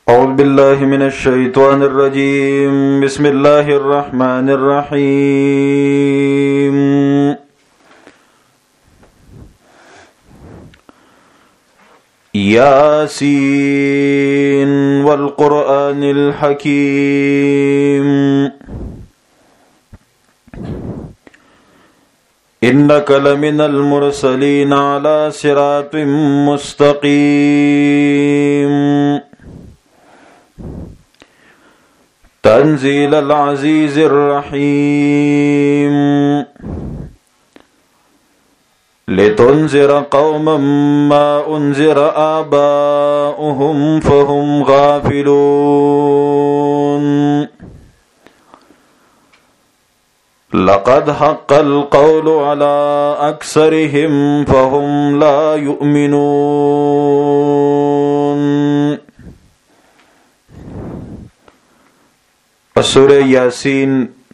أعوذ بالله من الشيطان الرجيم بسم الله الرحمن الرحيم ياسين والقرآن الحكيم إنك لمن المرسلين على صراط مستقيم تنزيل العزيز الرحيم لتنذر قوما ما أنذر آباؤهم فهم غافلون لقد حق القول على أكثرهم فهم لا يؤمنون. سورہ یاسین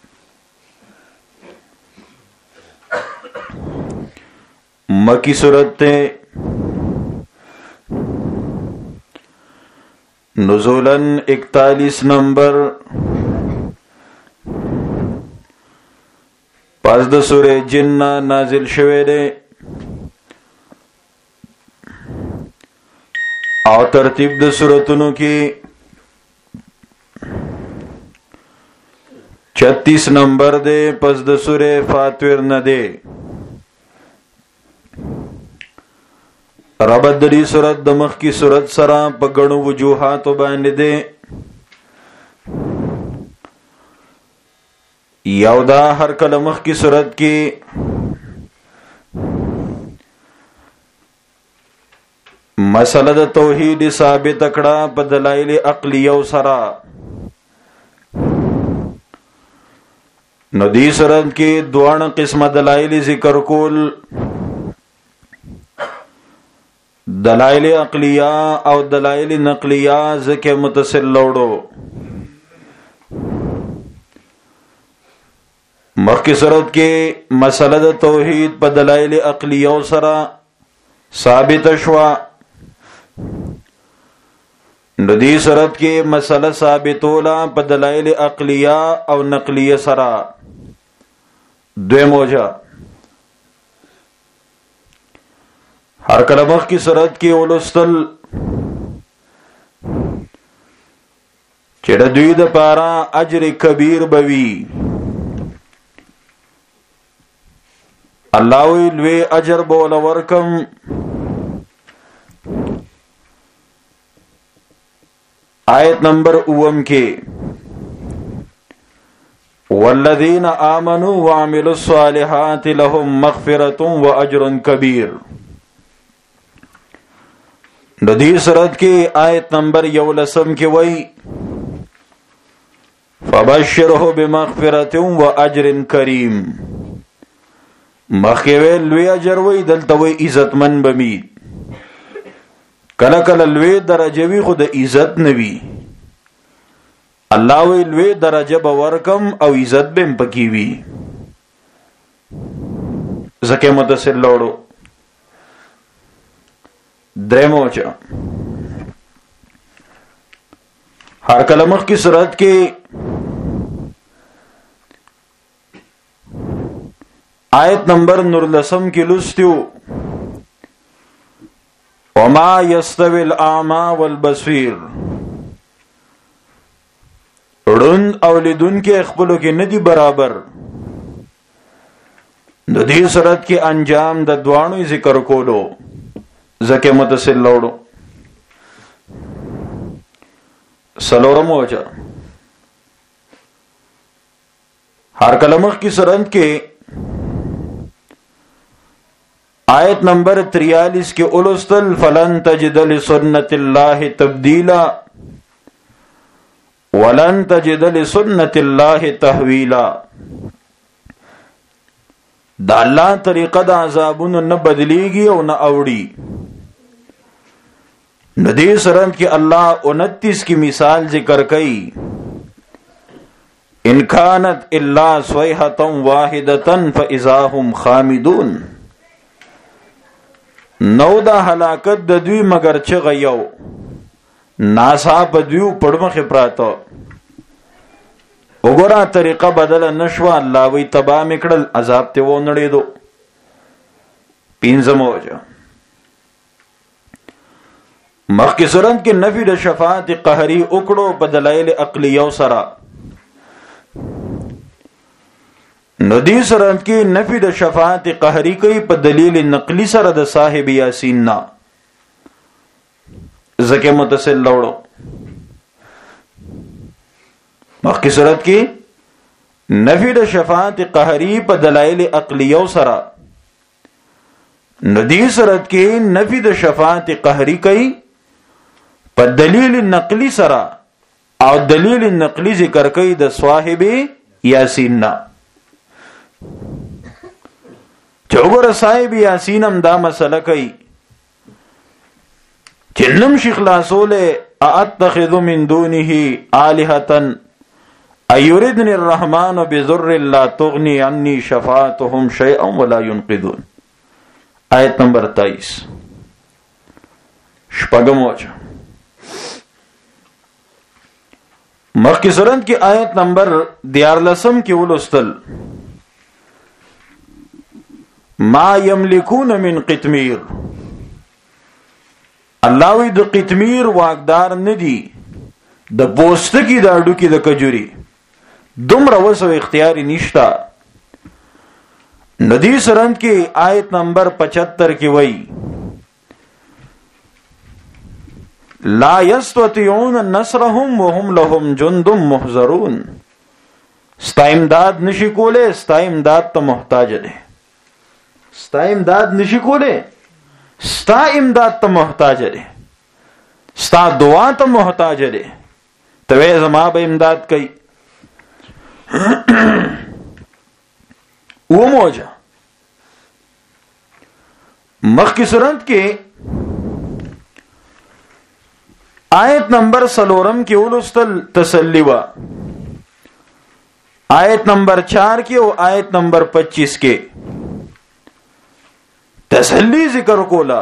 مکی سورت ہے، نزولاً 41 نمبر، پس د سورہ جن نازل شوه دے او ترتیب د سورتونو کی 36 نمبر دے، پس د سورہ فاتر نه دے. ربط دی سورت د مخ کی سورت سره په غنو وجوهات باندې دے. یو دا هر کله مخ کی سورت کی مسله د توحید ثابت کړه په دلایل عقلیه سره. نو دی سورت کی دوان قسم دلائل ذکر کول، دلائل عقلیہ او دلائل نقلیہ ذکر متصل لوڑو. مخی سورت کی مسئلہ دا توحید پا دلائل عقلیہ سرا ثابت شوا. نو دی سورت کی مسئلہ ثابتولا پا دلائل عقلیہ او نقلیہ سرا دوی موجہ. ہر کلمخ کی صورت کی اولستل چڑ دوی د پارا اجر کبیر بوی. اللہ وی لوی اجر بول ورکم. آیت نمبر 9 کے والذین آمنوا وعملوا الصالحات لهم مغفرۃ واجر کبیر. ندی سورت کی آیت نمبر 11 کی وئی فبشرہ بمغفرۃ واجر کریم. مخیوی لوی اجر وی دلتا وی عزت من بمی. کلا کلا لوی درجوی خود عزت نوی. اللہ وی لوی درجہ بورکم او عزت بیم پکیوی. زکی متصل لوڑو دریموچا. ہر کلمخ کی صورت کی آیت نمبر 9 کی لستیو وما یستوی الاعمی والبصیر. رند او لیدون کے اخبلو کی ندی برابر. دی صورت کی انجام د دوانوی ذکر کولو زکی متصل لوڑو. سلورم ہوچا. ہر کلمخ کی صورت کے آیت نمبر 43 کے اولستل فلن تجد لسنت اللہ تبدیلا ولن تجد لسنت اللہ تحویلا. دا اللہ طریقہ دا عذابون نہ بدلیگی او نہ اوڑی. ندی سرند کی اللہ 29 کی مثال ذکر کئی. ان کانت الا صیحۃ واحدۃ فاذا هم خامدون. نو دا ہلاکت د دوی مگر چغه یو ناسا پدیو پړمخه پراته وګوره طریقه بدل نشو الله وی تبا میکړل عذاب ته و نړې دو پینځم وجه مخکې صورت کې نفي د شفاعت قهري وکړو په دلایل عقلیه سره نو دې صورت کې نفي د شفاعت قهري کوي په دلیل نقلی سره د صاحب یاسین نه زکه متصل لوړو مخکې صورت کې نفي د شفاعت قهري په دلایل عقلیه سره نو دې صورت کې نفي د شفاعت قهري کوي په دلیل نقلی سره او دلیل نقلی ذکر کوي د صاحب یاسین نه چوغره صاحب یاسین هم دا مسله کوي چې نم شیخ خلاصوله اتخذ من دونه الهه ايردني الرحمن بذر لا تغني عني شفاعتهم شيئا ولا ينقذون آیت نمبر 23 شپږم وجه مخکې سورت کې آیت نمبر 14 کې ولوستل ما یملکون من قطمیر الله وی د قطمیر واقدار ندی د پوستکی د اډو کې د کجوري دومره وسو اختیاري نشتا ندی سورت کې آیت نمبر 75 کې وای لا یستطيعون نصرهم وهم لهم جند محضرون ستا امداد نشي کوله ستا امداد ته محتاج دي ستا امداد نشي کوله ستا امداد ته محتاج دي ستا دعا ته محتاج دي ته زما به امداد کوي و موجه مخکی سورت کې آیت نمبر 3 کې ولوستل تسلی وا آیت نمبر 4 کې او آیت نمبر 25 کې تسلی ذکر کولا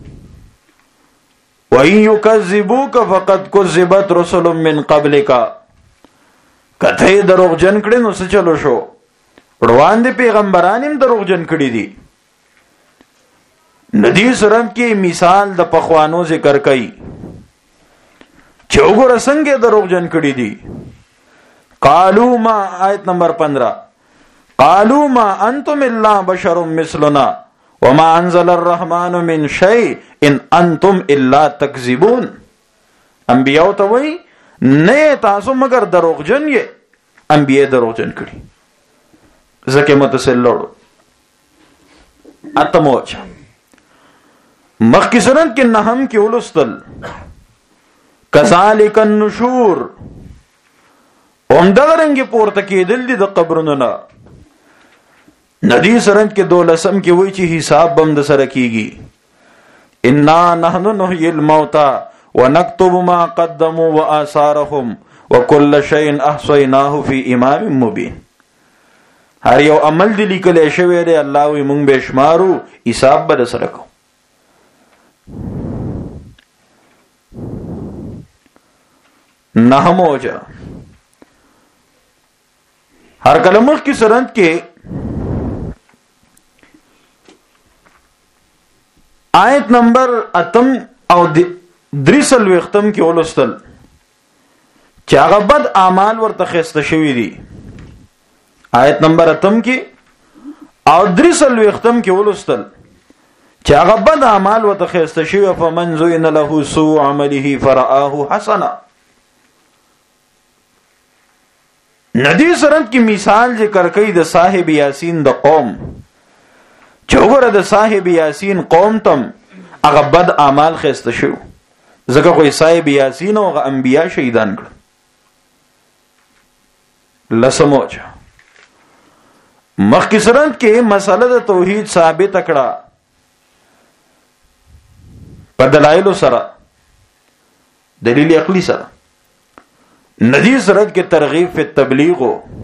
وَإِن يُكَذِّبُوكَ فَقَدْ كُذِّبَتْ رُسُلٌ مِّن قَبْلِكَ کته دروغجن کړي نو څه چلو شو وړاندې پیغمبرانیم دروغجن کړي دي ندی سورت کې مثال د پخوانو ذکر کړي چوغور څنګه دروغجن کړي دي قالو ما آیت نمبر 15 قالو ما انتم الا بشر مثلنا وما انزل الرحمن من شيء ان انتم الا تكذبون انبیاء ته وای نه تاسو مگر دروغجن یې انبیاء دروغجن کړي زکه متصل لوړو اتموچ مخکې سورت کې نهم کې ولوستل کذالک النشور اومدغرنګ پورته کېدل دي د قبرونو نه ندی سورت کې 12 کې وایي چې حساب بم د سره کیږي انا نحن نحيي الموتى ونكتب ما قدموا واثارهم وكل شيء احصيناه في امام مبين هر یو عمل دی لیکل شوی دی الله وي مونږ به شمارو حساب به سره کو نحموجا ہر کلمخ کی سورت کے آیت نمبر اتم او دریسل وختم کې ولوستل چې هغه بد اعمال ورته خسته شوی دي آیت نمبر اتم کې او دریسل وختم کې ولوستل چې هغه بد اعمال ورته خسته شوی فمن زين له سوء عمله فرآه حسنا ندی سورت کی مثال ذکر کئی د صاحب یاسین د قوم چوغره د صاحب یاسین قوم تم هغه بد اعمال خسته شو زکه خو صاحب یاسین او انبیا شهیدان کړ لسموچ مخکې سورت کې مسله د توحید ثابت کړه په دلایل سره دلیل عقلی سره ندی سورت کې ترغیب فی تبلیغ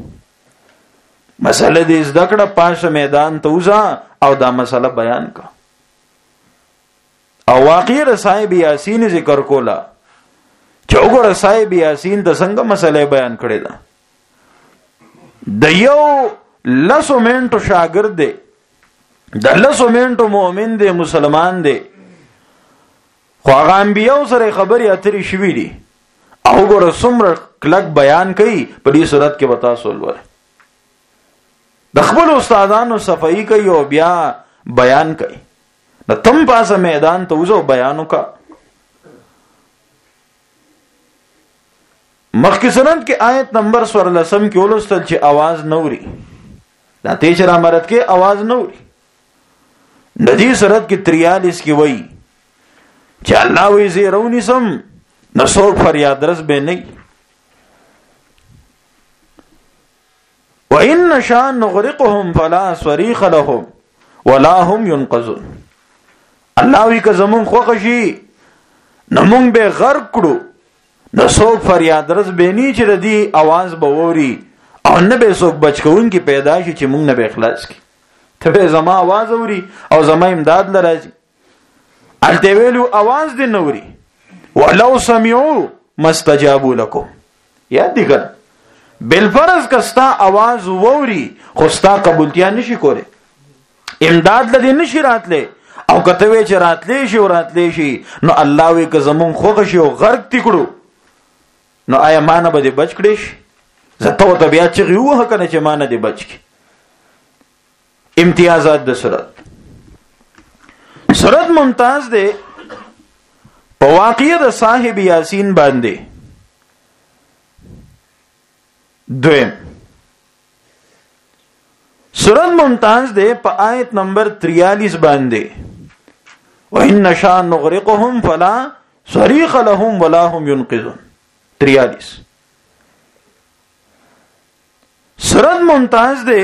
مسله دې زده کړه پاش میدان ته وځه او دا مسله بیان کا او واقعي صاحب یاسین ذکر کولا وګوره صاحب یاسین د څنګه مسله بیان کړې ده. د یو لسو منټو شاګرد دی، د لسو منټو مؤمن دی، مسلمان دی، خو هغه انبیاء سره خبرې اترې شوې دي او وګوره څومره کلک بیان کوي. په دې صورت کې وتا سولول د خپل استادانو صفائی کوي او بیا بیان کوي. د تم پاسه میدان ته وځو بیان وکا. مخکې سنت کې آیت نمبر 14 کې ولستل چې आवाज نوري، دا تیز را مرد کې आवाज نوري. د دې سورت کې 43 کې وایي چې الله وی زیرونی سم نسوک فریاد رس به نه. وَإِن نَّشَاءْ نُغْرِقْهُمْ فَلَا صَرِيخَ لَهُمْ وَلَا هُمْ يُنْقَذُونَ. الله وی که زمون خوښ شي نمون به غرق کړو، نسوک فریاد رس به نه چې ردی आवाज به ووري او نه به څوک بچکون کې پیدا شي چې مونږ نه به اخلاص کی. ته به زما आवाज اوري او زما امداد لراځي. الته ویلو आवाज دې نوري ولو سمعوا مستجابوا لكم. یاد دي کړه بالفرض کستا आवाज ووري خو ستا قبولتیا نشي کوله، امداد لدی نشي راتله او کته وی چې راتلې شي نو الله وی که زمون خوښ شي او غرق تکړو نو آیا مانه به بچ کړي شي؟ زته او طبيعت چې یو کنه چې مانه دې بچ کی. امتیازات د سورت ممتاز ده په واقعه د صاحب یاسین باندې. دویم سورت ممتاز ده په آیت نمبر 43 باندې. وَإِن نَّشَاءْ نُغْرِقْهُمْ فَلَا صَرِيخَ لَهُمْ وَلَا هُمْ يُنْقِذُونَ. 43 سورت ممتاز ده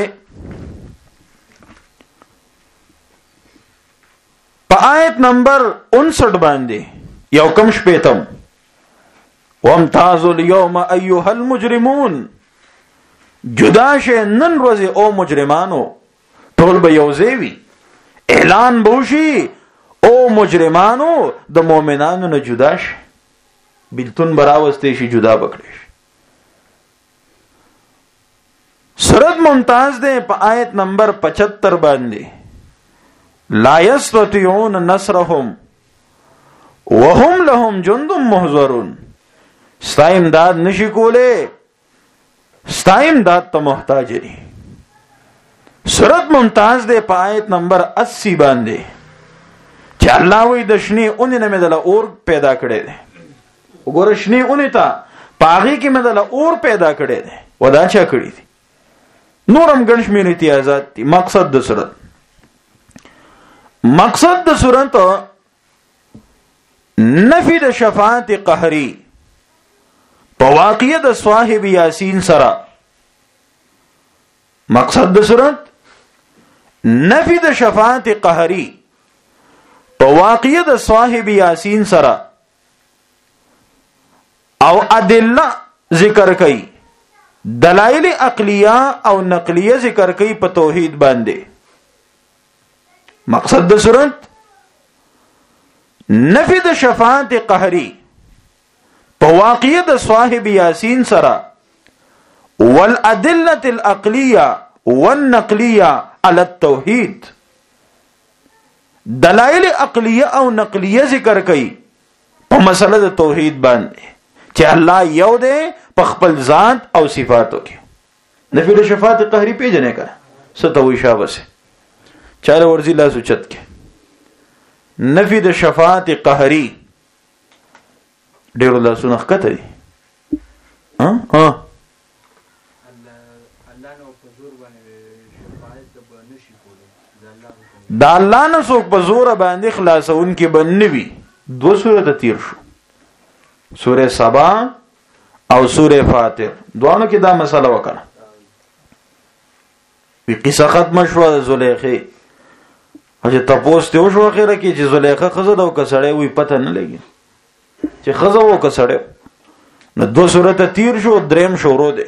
په آیت نمبر 59 باندې یو کم شپیتم. وَامْتَازُوا الْيَوْمَ أَيُّهَا الْمُجْرِمُونَ. جدا شه نن ورځې او مجرمانو ټول به یوځای وي. اعلان بوشي او مجرمانو د مؤمنانو نه جدا شه، بیلتون براوستې شي، جدا بکړي شي. سورت ممتاز ده په آیت نمبر 75 باندې. لا يستطيعون نصرهم وهم لهم جند محضرون. ستا امداد نشي کوله، ستا امداد ته محتاج دي. سورت ممتاز ده په آیت نمبر 80 باندې چې الله وی د شنی اونې نه مدله اور پیدا کړي دي. وګوره شنی اونې ته پاغي کې مدله اور پیدا کړي دي. ودا چا کړی دي؟ نورم ګنش مې امتیازات دي. مقصد د سورت نفی د شفاعت قهری په واقعه د صاحب یاسین سره. مقصد د سورت نفی د شفاعت قهری په واقعه د صاحب یاسین سره او ادله ذکر کړي، دلائل عقلیه او نقلیه ذکر کړي په توحید باندې. مقصد د سورت نفی د شفاعت قهری په واقعه د صاحب یاسین سره والادله العقلیه والنقلیه علی التوحید. دلائل عقلیه او نقلیه ذکر کړي په مسله د توحید باندې چې الله یو دی په خپل ذات او صفاتو کې. نفی د شفاعت قهری پیژنې کړه ستوي شابسه چاله ورزي لاس اوچت کې. نفی د شفاعت قهری ډیرو لاسونه ښکته دي. دا الله نه څوک په زور باندې خلاصون کې بنوي. دو سورته تیر شو، سوره سبا او سوره فاتر، دوانو کې دا مسله وکړه. وی قصه ختم شو د زلیخه. چې تاسو ته وشو اخره کې چې زلیخه خزه دا وکړې وي پته نه لګي چې خزه وکړې. نو دو سورته تیر شو، دریم شروع ده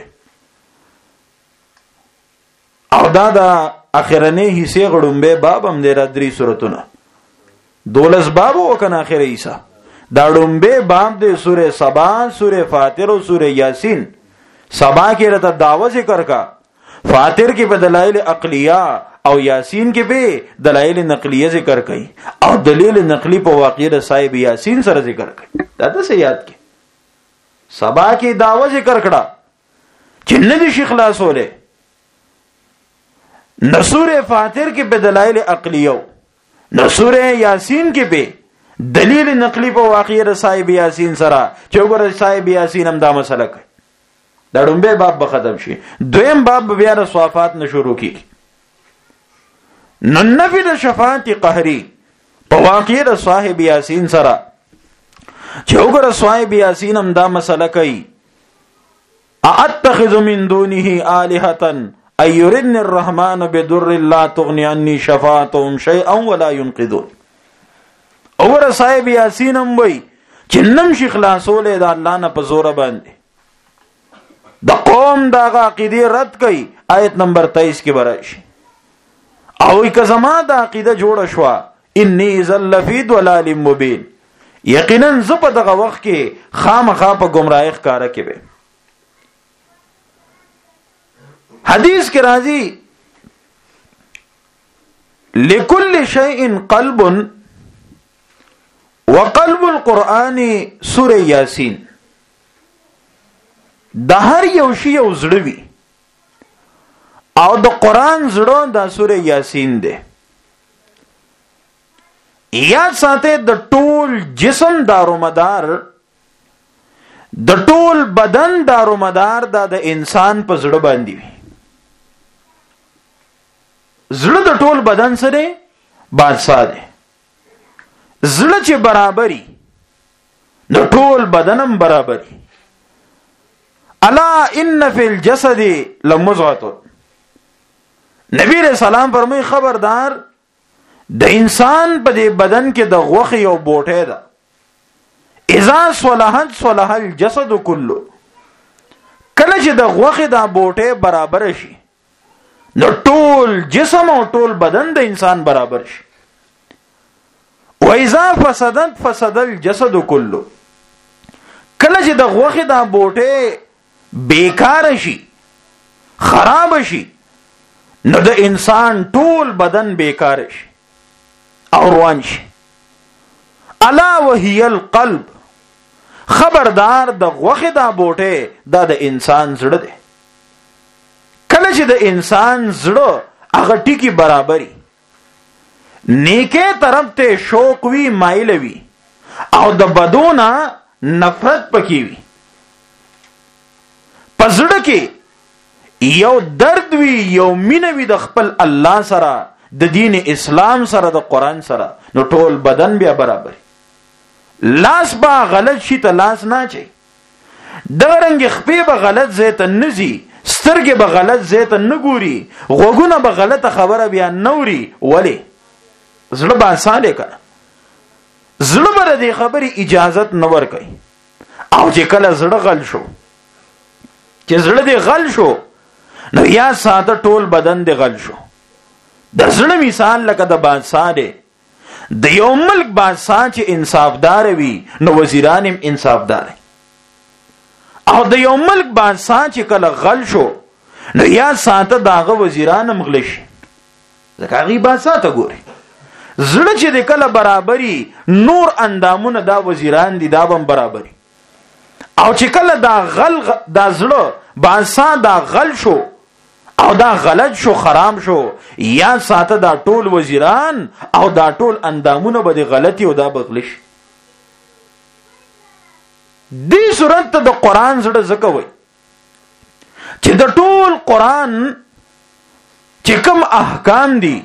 او دا اخرنه حصے غړومبه باب هم دې را درې سورتونه 12 باب وکنه اخره حصہ دا ډومبه باب د سوره سبا، سوره فاتر او سوره یاسین. سبا کې رته دعوه ذکر کا، فاتر کې په دلایل عقلیه او یاسین کې به دلایل نقلیه ذکر کړي او دلیل نقلی په واقعې د صاحب یاسین سره ذکر کړي. دا څه یاد کې سبا کې دعوه ذکر کړه چې نه دي شیخ خلاصوله، نسوره فاتر کې په دلایل عقلیه، نسوره یاسین کې په دلیل نقلی په واقعې د صاحب یاسین سره چې وګوره صاحب یاسین هم دا مسله کوي. دا ډومبه باب به ختم شي، دویم باب بیا د صفات نه شروع کیږي. نو نفی د شفاعت قهری په واقعې د صاحب یاسین سره چې وګوره صاحب یاسین هم دا مسله کوي، اتخذ من دونه آلهة ان يردن الرحمن بدر لا تغني عني شفاعتهم شيئا ولا ينقذون. وګوره صاحب یاسین هم وای چې نم شي خلاصولې د الله نه په زور باندې د قوم دا عقیده رد کوي. آیت نمبر 23 کې ورشي او که زما د عقیده جوړه شو انی ذل فی ضلال مبین، یقینا ز په دغه وخت کې خامخا په گمراهی ښکارا کې به. حدیث کې راځي لكل شیء قلب وقلب القرآن سوره یاسین. د هر یو شی یو زړه وي او د قرآن زړه د سوره یاسین ده. یاد ساته د ټول جسم دارومدار، د ټول بدن دارومدار د انسان په زړه باندې وي. زړه د ټول بدن سره بادشاہ ده. زړه چې برابرۍ د ټول بدنم برابرۍ. الا ان فی الجسد لمضغه، نبی رسول الله فرمای خبردار د انسان په دې بدن کې د غوښې یو بوټه ده، اذا صلحت صلح الجسد كله. کله چې د غوښې دا بوټه برابر شي نو ټول جسم او ټول بدن د انسان برابر شي. و اذا فسدت فسد الجسد كله. کله چې د غوښې دا بوټه بیکار شي، خراب شي، نو د انسان ټول بدن بیکار شي او روان شي. الا وهي القلب، خبردار د غوښې دا بوټه دا د انسان زړه دی. کله چې د انسان زړه هغه ټکی برابرۍ، نیکه طرف ته شوق وی، مایل وی او د بدونه نفرت پکې وی، پزړه کې یو درد وی، یو مینه وی د خپل الله سره، د دین اسلام سره، د قران سره، نو ټول بدن بیا برابر. لاس با غلط شي ته لاس نه چي، دغرنګ خپې به غلط ځای ته نزي، سترګې به غلط ځای ته نه ګوري، غوږونه به غلطه خبره بیا نوري. ولی زړه به آسانه کړه، زړه به د خبرې اجازت نه ورکوي. او چې کله زړه غل شو، چې زړه دې غل شو نو یا ساده ټول بدن دې غل شو. د زړه مثال لکه د بادشاہ دی. د یو ملک بادشاہ چې انصافدار وي نو وزیران هم انصافدار، او د یو ملک بادشاہ چې کله غل شو نو یا ساده داغه وزیران هم غل شي. ځکه هغه بادشاہ ته ګوري. زړه چې د کله برابرۍ، نور اندامونه دا وزیران دي دا هم برابرۍ. او چې کله دا غل دا زړه بادشاہ دا غل شو او دا غلط شو، خراب شو، یا ساته دا ټول وزیران او دا ټول اندامونه به د غلطي او دا بغلش. دې صورت ته د قران زړه زکه وای چې د ټول قران چې کوم احکام دي،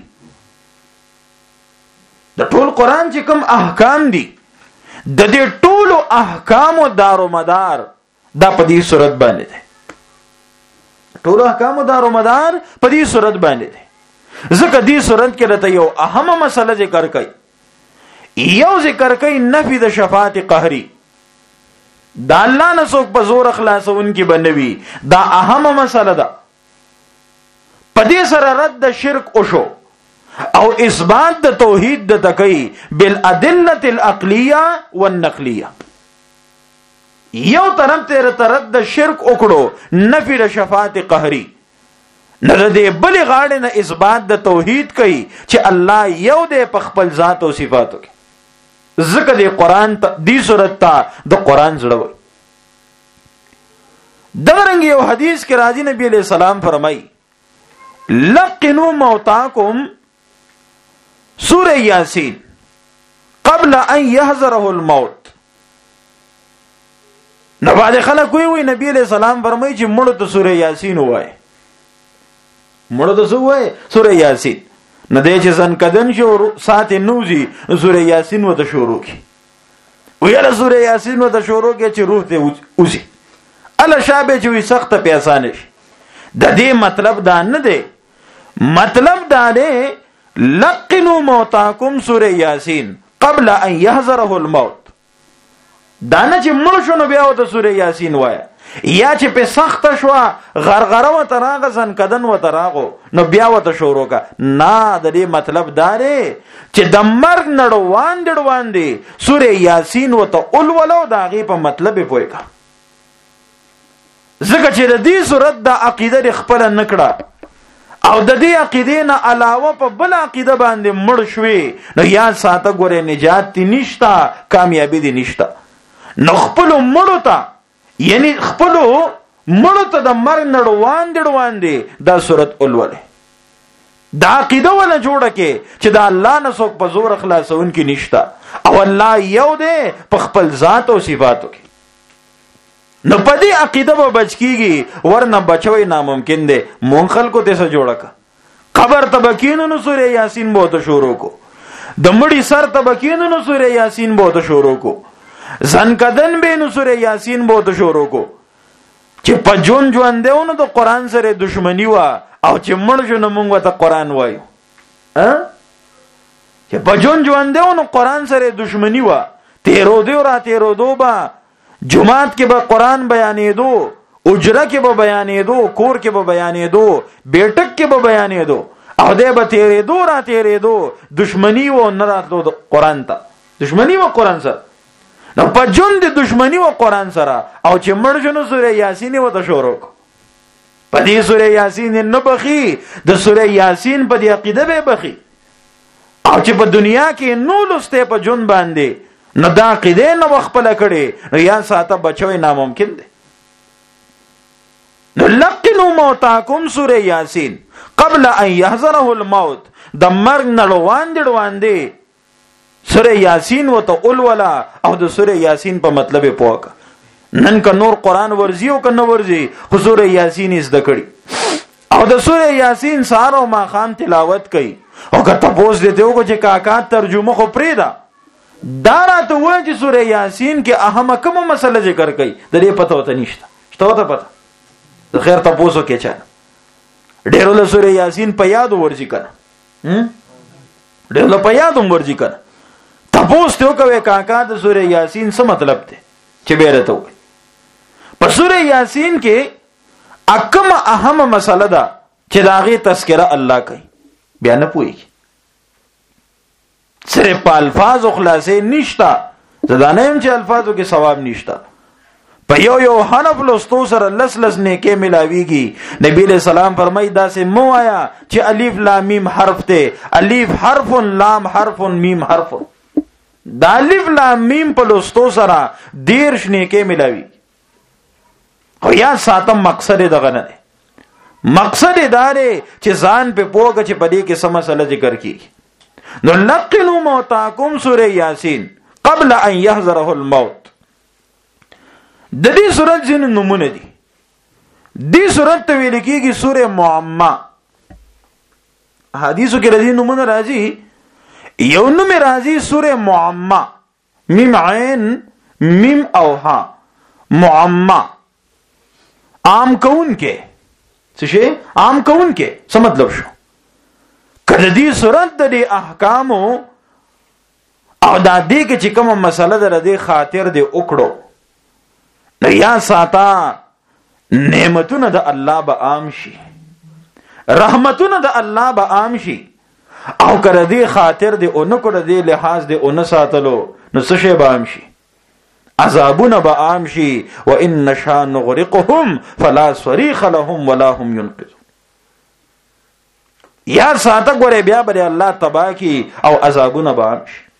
د ټول قران چې کوم احکام دي، د دې ټولو احکامو دارو مدار دا په دې صورت باندې ده. ټولو احکامو دارو مدار په دې صورت باندې ده. ځکه دې صورت کې راته یو اهمه مسله ذکر کړي. یو ذکر کړي نفي د شفاعت قهري، دا الله نه څوک په زور خلاصون کې بنوي. دا اهمه مسله ده. په دې سره رد د شرک او شو او اثبات د توحید د تکي بالادله العقليه والنقليه. یو طرف ته رد د شرک وکړو، نفي د شفاعت قهري، نه د بل غاړه نه اثبات د توحید کوي چې الله یو دی په خپل ذات او صفاتو کې. ذکر د قران دی صورت ته د قران زړه وي. دغرنګ یو حدیث کې راځي نبی علیہ السلام فرمایي لقنوا موتاکم سورہ یاسین قبل ان يحضره الموت. نو بعد خلک وی نبی علیہ السلام فرمایي چې مړو ته سورہ یاسین وایي، مړو ته وایي سورہ یاسین. نه دی چې ځن کدن شو سات نوزي سورہ یاسین وته شروع کی، ویله سورہ یاسین وته شروع کی چې روح ته اوزي الله شابه چې وي سخت پیاسانه شي. د دې مطلب دا نه دی، مطلب دا دی لقنوا موتاکم سورہ یاسین قبل ان يحضره الموت. دا نه چې مړ شو نو بیا وته سورہ یاسین وایا، یا چې په سخت شو غرغره و تراغه سن کدن و تراغو نو بیا وته شروع کا. نه د دې مطلب دا دی چې د مرګ نړوان دی سورہ یاسین وته اولولو دا غي په مطلب پوي کا. ځکه چې د دې صورت د عقیده خپل نکړه او د دې عقیدې نه علاوه په بل عقیده باندې مړ شوي نو یا ساته ګوره نجات تی نشتا، کامیابی دی نشتا. نو خپل مړو ته یعنی خپل مړو ته د مرګ نړوان دی دا صورت اولوله دا عقیده ولا جوړه کې چې دا الله نه څوک په زور خلاصون کې نشتا او الله یو دی په خپل ذات او صفاتو کې. نو پدې عقیده به بچ کیږي، ورنه بچوي ناممکن دی. مونږ خلکو ته څه جوړه کا قبر تبکینو نو سورہ یاسین بو ته شروع کو، د مړی سر تبکینو نو سورہ یاسین بو ته شروع کو، ځن کدن به نو سورہ یاسین بو ته شروع کو. چې په جون دیونو د قران سره دښمنی وا او چې مړ شو نو مونږ ته قران وایو. چې په جون دیونو قران سره دښمنی وا، تیرو دی را تیرو دو با جمعات کې به قرآن بیانې دو، اجره کې به بیانې دو، کور کې به بیانې دو، بیٹک کې به بیانې دو، او دې به تیرې دو را تیرې دو. دشمنی و نه راتلو قرآن ته، دشمنی و قرآن سره. نو په جون د دشمنی و قرآن سره او چې مړ شنو سورہ یاسین و ته شروع په دې سورہ یاسین نه بخي، د سورہ یاسین په دې عقیده به بخي او چې په دنیا کې نو لسته په جون باندې نو دا عقیده نو خپل کړي نو یا ساته بچوي ناممکن دی. نو لقنوا موتاکم سورہ یاسین قبل ان يحضره الموت. د مرګ نړوان دی سورہ یاسین وته اولولا او د سورہ یاسین په مطلب پوهه. نن که نور قران ورزي او کنه ورزي خو سورہ یاسین زده کړي او د سورہ یاسین سهار او ماخام تلاوت کوي. او که تاسو دې ته وګورئ چې کاکا ترجمه خو پریدا داراته وایي چې سورہ یاسین کې اهمه کومه مسله ذکر کړي د دې پته وته نشته. شته ته پته د خیر تاسو کې چا ډېر له سورہ یاسین په یاد ورځي کنه ډېر له په یاد ورځي کنه. تاسو ته کوي کاکا د سورہ یاسین څه مطلب دی چې بیره ته وایي. په سورہ یاسین کې اکمه اهمه مسله ده چې داغه تذکرہ الله کوي، بیا نه پوي صرف په الفاظ او خلاصې نشتا. زدانه هم چې الفاظو کې ثواب نشتا. په یو حرف لستو سره لس نیکه ملاویږي. نبی علیہ السلام فرمای دا سه مو آیا چې الف لام میم حرف ته، الف حرف لام حرف میم حرف. دا الف لام میم په لستو سره 10 نیکه ملاوي. خو یا ساتم مقصد دغه نه دی. مقصد دا دی چې ځان په پوهه چې پدې کې سم مسله ذکر کیږي. نو لقنوا موتاکم سورہ یاسین قبل ان يحضره الموت. د دې سورۃ ځین نمونه دي. دې سورۃ ته ویل کېږي سورہ معما. حدیثو کې راځي نمونه راځي. یو نوم راځي سورہ معما، میم عین میم او ها. معما عام کون کې څه شي؟ عام کون کې څه مطلب شو؟ کله دې سورۃ د احکام او د دې کې چې کومه مسله ده د خاطر دې وکړو نو یا ساته نعمتونه د الله به عام شي، رحمتونه د الله به عام شي، او کړه دې خاطر دې اون کړه دې لحاظ دې اون ساتلو نو څه شی به عام شي عذابونه به عام شي وان نشاء نغرقهم فلا صريخ لهم ولا هم ينقذون یا ساته ګوره بیا به الله تبا کی او عذابونه به عام شي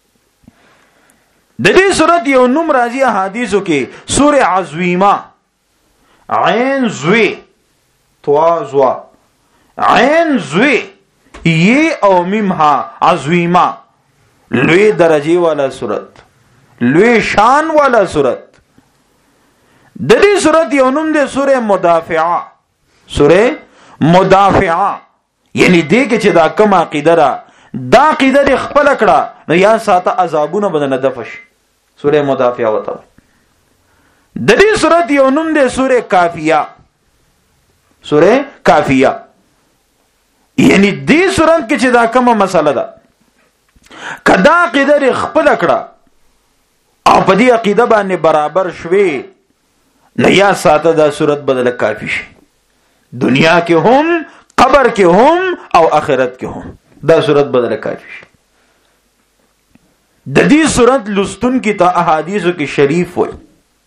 د دې سورۃ یو نوم راځي احادیثو کې سورۃ عظیمه عین زوی توا زوا عین زوی یہ او ممها عظیمه لوی درجه والا سورۃ لوی شان والا سورۃ د دې سورۃ یو نوم دی سورۃ مدافعه سورۃ مدافعه یعنی دې کې چې دا کوم عقیده را دا عقیده خپل کړه نو یا ساته عذابونه بدن دفش سورۃ مدافعه وته د دې سورۃ یو نوم دی سورۃ کافیه سورۃ کافیه یعنی دې سورۃ کې چې دا کومه مسله ده کدا عقیده خپل کړه او په دې عقیده باندې برابر شوي نه یا ساته دا سورۃ بدل کافی شي دنیا کې هم قبر کې هم او آخرت کې هم دا سورۃ بدل کافی شي د دې سورۃ لستون کې ته احادیثو کې شریف وي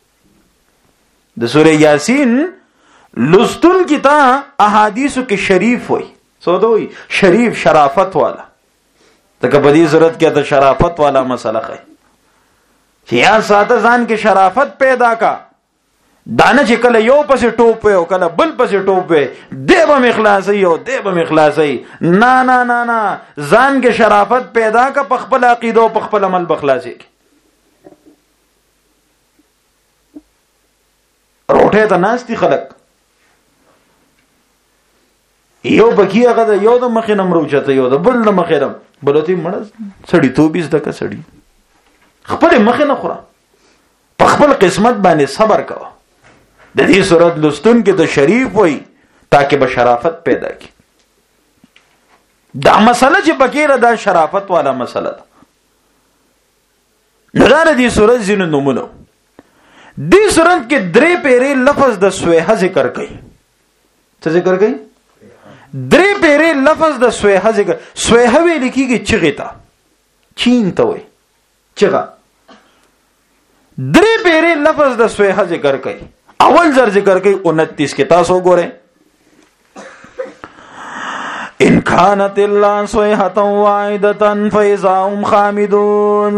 د سورۃ یاسین لستون کې ته احادیثو کې شریف وي سودوي شریف شرافت والا تکه په دې صورت کې ته شرافت والا مسله خي چې یا ساته ځان کې شرافت پیدا کا دانه چې کله یو پسې ټوپ او کله بل پسې ټوپ دیبه مخلاصي او دیبه مخلاصي نه نه نه نه ځان کې شرافت پیدا کا په خپل عقیده او په خپل عمل بخلاصي روټه ته ناشتي خلق یو بکی هغه یو د مخې نمرو چته یو د بل د مخې بلوتی مړ سړی توبیس دکه سړی خپل مخې نه خوره په خپل قسمت باندې صبر کوه د دې سورۃ لستون کې د شریف وای تاکي به شرافت پیدا کی دا مسله چې بکیره دا شرافت والا مسله ده نه دا دې سورۃ زینو نمونه دې سورۃ کې درې پیری لفظ د سویه ذکر کړي څه ذکر کړي درې پیری لفظ د سویه ذکر سویه ویل کیږي چغه تا چین ته وای چغه درې پیری لفظ د سویه ذکر کړي اول ځر ذکر کړي 29 کې تاسو ګوره ان كانت الا صيحه واحده فاذا هم خامدون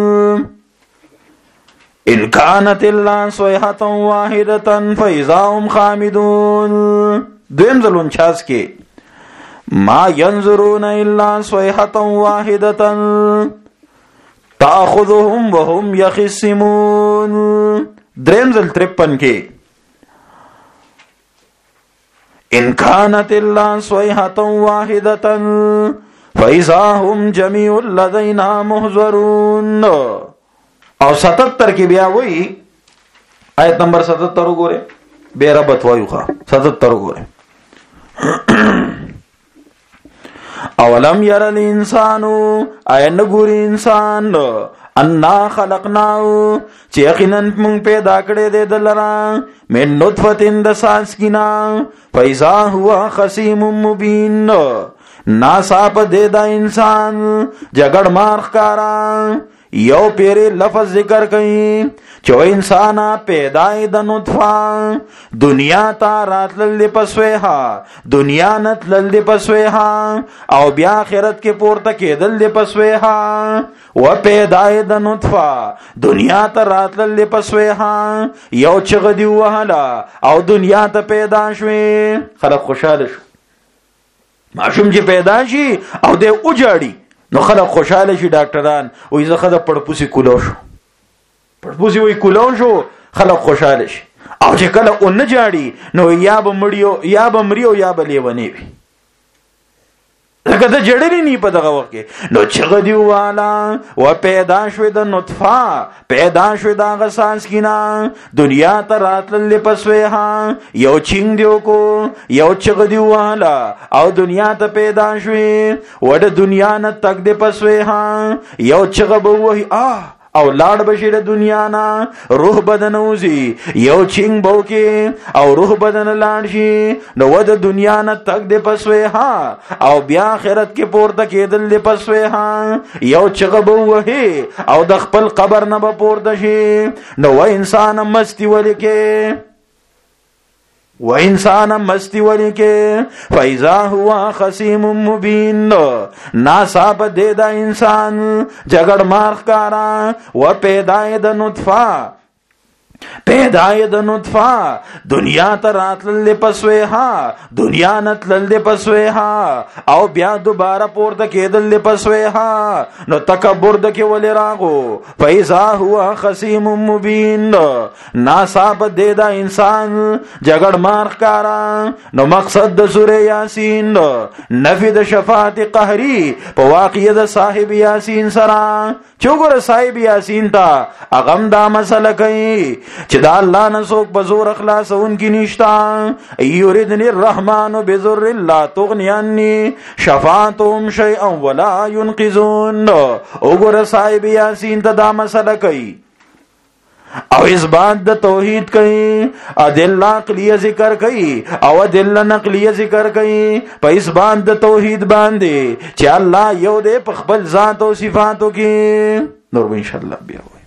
ان كانت الا صيحه واحده فاذا هم خامدون دویم ځل 49 کې ما ينظرون الا صيحه واحده تاخذهم وهم يخصمون دریم ځل 53 کې ان كانت الا صيحه واحده فاذا هم جميع لدينا محضرون او 77 کې بیا وایي آیت نمبر 77 وګوره بیا ربط وایو ښا 77 وګوره اولم ير الانسان اين ګوري انسان انا خلقناه چې یقینا موږ پیدا کړې دې دلرا من نطفه د سانس کینا فاذا هو خصيم مبين ناصاب دې دا انسان جګړ مار ښکارا یو پیری لفظ ذکر کئ چو انسان پیدای د نطفه دنیا تا راتلل پسویها دنیا نتلل پسویها او بیا آخرت کې پورته کېدل پسویها و پیدای د نطفه دنیا تا راتلل پسویها یو چغ دی وهلا او دنیا ته پیدا شوي خلک خوشاله شو ماشوم چې پیدا شي او د اوجاړي نو خلک خوشاله شي ډاکټران وې زه خدای پړپوسي کولو شو پړپوسي وې کولو شو خلک خوشاله شي او چې کله اون جاړي نو یا به مړیو یا به مریو یا به لیونی وي لکه ته جړلې نه په دغه وخت کې نو چغ دی والا و پیدا شوې د نطفه پیدا شوې د غسانس کینا دنیا ته راتلل پسویها یو چینګ دیو کو یو چغ دی والا او دنیا ته پیدا شوې وړ دنیا نه تک دی پسویها یو چغ به وای او لاړ بشي د دنیا نه، روح بدن وزي یو چینګ بو کې او روح بدن لاړ شي، نو د دنیا نه تک د پسوي ها او بیا آخرت کې پورته کېدل د پسوي ها، یو چغه بو وهي او د خپل قبر نه به پورته شي. نو و انسان مستی ولیکي فیضا ہوا خصیم مبین، ناسا پا دے دا انسان جگڑ مار کارا و پیدای دا نطفہ دنیا تا راتلل پسوی ها، دنیا نتلل پسوی ها او بیا دوباره پورته کېدل پسوی ها، نو تکبر دکی ولی راغو فیضا ہوا خصیم مبین، ناصاب دے دا انسان جگڑ مار کارا. نو مقصد د سوره یاسین نفی د شفاعت قهری په واقعه د صاحب یاسین سره، چوغره صاحب یاسین تا اغم دا مسله کوي چې دا الله نه څوک په زور اخلاصون کې نشتا. یریدنی الرحمن بذر لا تغنی عنی شفاعتهم شیئا ولا ينقذون. وګوره صاحب یاسین ته دا مسله کوي او اس بات د توحید کوي، ادله عقلیه ذکر کوي او ادله نقلیه ذکر کوي په اس بات د توحید باندې چې الله یو دی په خپل ذات او صفاتو کې. نور ان شاء الله بیا